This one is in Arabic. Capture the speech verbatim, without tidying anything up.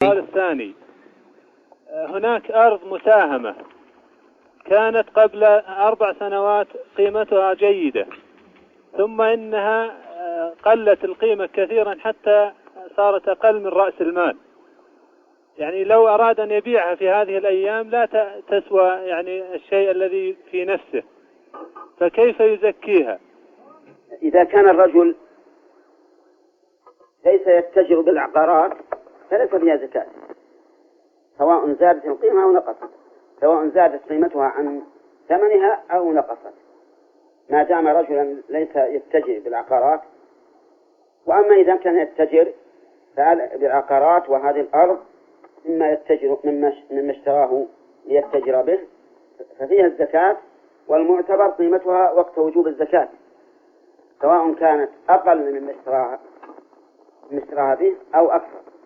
السؤال الثاني، هناك أرض مساهمة كانت قبل أربع سنوات قيمتها جيدة، ثم إنها قلت القيمة كثيرا حتى صارت أقل من رأس المال. يعني لو أراد أن يبيعها في هذه الأيام لا تسوى يعني الشيء الذي في نفسه، فكيف يزكيها؟ إذا كان الرجل ليس يتجر بالعقارات فليس فيها زكاة، سواء زادت القيمة أو نقصت، سواء زادت قيمتها عن ثمنها أو نقصت، ما دام رجلا ليس يتجر بالعقارات. وأما إذا كان يتجر بالعقارات وهذه الأرض مما يتجر مما اشتراه ليتجر به ففيها الزكاة، والمعتبر قيمتها وقت وجوب الزكاة، سواء كانت أقل من اشتراها به أو أكثر.